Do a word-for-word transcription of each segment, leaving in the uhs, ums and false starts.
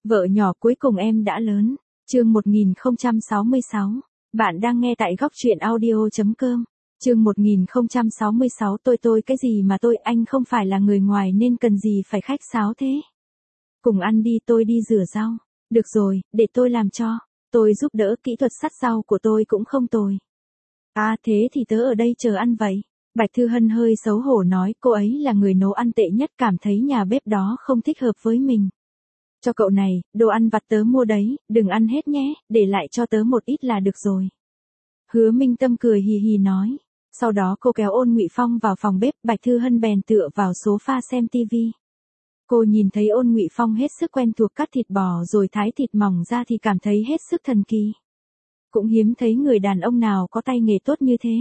Vợ nhỏ cuối cùng em đã lớn. Chương một nghìn không trăm sáu mươi sáu. Bạn đang nghe tại góc truyện audio chấm com. Chương một nghìn không trăm sáu mươi sáu. Tôi tôi cái gì mà tôi, anh không phải là người ngoài nên cần gì phải khách sáo thế. Cùng ăn đi, tôi đi rửa rau. Được rồi, để tôi làm cho. Tôi giúp đỡ, kỹ thuật sắt rau của tôi cũng không tồi. À thế thì tớ ở đây chờ ăn vậy. Bạch Thư Hân hơi xấu hổ nói, cô ấy là người nấu ăn tệ nhất, cảm thấy nhà bếp đó không thích hợp với mình. Cho cậu này, đồ ăn vặt tớ mua đấy, đừng ăn hết nhé, để lại cho tớ một ít là được rồi. Hứa Minh Tâm cười hì hì nói. Sau đó cô kéo Ôn Ngụy Phong vào phòng bếp, Bạch Thư Hân bèn tựa vào sofa xem tivi. Cô nhìn thấy Ôn Ngụy Phong hết sức quen thuộc cắt thịt bò rồi thái thịt mỏng ra thì cảm thấy hết sức thần kỳ. Cũng hiếm thấy người đàn ông nào có tay nghề tốt như thế.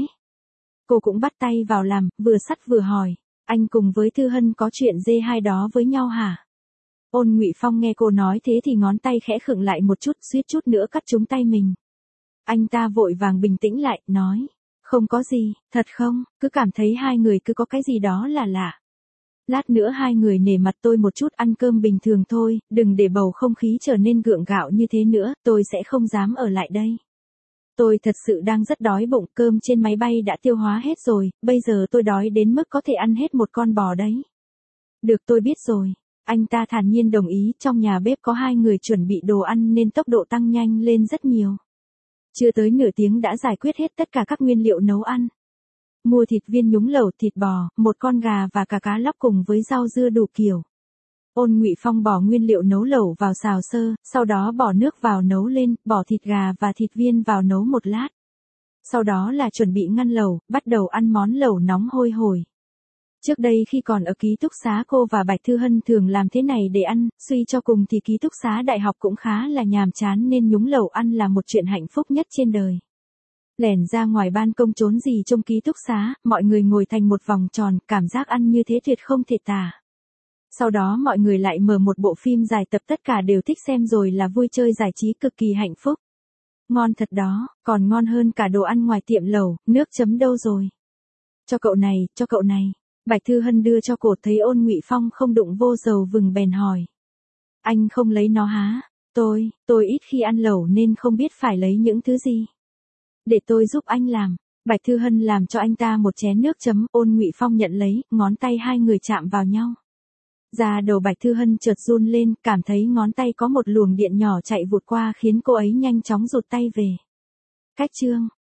Cô cũng bắt tay vào làm, vừa sắt vừa hỏi, anh cùng với Thư Hân có chuyện dê hai đó với nhau hả? Ôn Ngụy Phong nghe cô nói thế thì ngón tay khẽ khựng lại một chút, suýt chút nữa cắt trúng tay mình. Anh ta vội vàng bình tĩnh lại, nói, không có gì, thật không, cứ cảm thấy hai người cứ có cái gì đó là lạ. Lát nữa hai người nể mặt tôi một chút, ăn cơm bình thường thôi, đừng để bầu không khí trở nên gượng gạo như thế nữa, tôi sẽ không dám ở lại đây. Tôi thật sự đang rất đói bụng, cơm trên máy bay đã tiêu hóa hết rồi, bây giờ tôi đói đến mức có thể ăn hết một con bò đấy. Được, tôi biết rồi. Anh ta thản nhiên đồng ý, trong nhà bếp có hai người chuẩn bị đồ ăn nên tốc độ tăng nhanh lên rất nhiều. Chưa tới nửa tiếng đã giải quyết hết tất cả các nguyên liệu nấu ăn. Mua thịt viên nhúng lẩu, thịt bò, một con gà và cả cá lóc cùng với rau dưa đủ kiểu. Ôn Ngụy Phong bỏ nguyên liệu nấu lẩu vào xào sơ, sau đó bỏ nước vào nấu lên, bỏ thịt gà và thịt viên vào nấu một lát. Sau đó là chuẩn bị ngăn lẩu, bắt đầu ăn món lẩu nóng hôi hổi. Trước đây khi còn ở ký túc xá, cô và Bạch Thư Hân thường làm thế này để ăn, suy cho cùng thì ký túc xá đại học cũng khá là nhàm chán nên nhúng lẩu ăn là một chuyện hạnh phúc nhất trên đời. Lẻn ra ngoài ban công trốn gì trong ký túc xá, mọi người ngồi thành một vòng tròn, cảm giác ăn như thế tuyệt không thể tả. Sau đó mọi người lại mở một bộ phim dài tập tất cả đều thích xem rồi là vui chơi giải trí cực kỳ hạnh phúc. Ngon thật đó, còn ngon hơn cả đồ ăn ngoài tiệm lẩu, nước chấm đâu rồi? Cho cậu này, cho cậu này. Bạch Thư Hân đưa cho cô, thấy Ôn Ngụy Phong không đụng vô dầu vừng bèn hỏi. Anh không lấy nó hả? Tôi, tôi ít khi ăn lẩu nên không biết phải lấy những thứ gì. Để tôi giúp anh làm. Bạch Thư Hân làm cho anh ta một chén nước chấm, Ôn Ngụy Phong nhận lấy, ngón tay hai người chạm vào nhau. Da đầu Bạch Thư Hân chợt run lên, cảm thấy ngón tay có một luồng điện nhỏ chạy vụt qua khiến cô ấy nhanh chóng rụt tay về. Cách chương,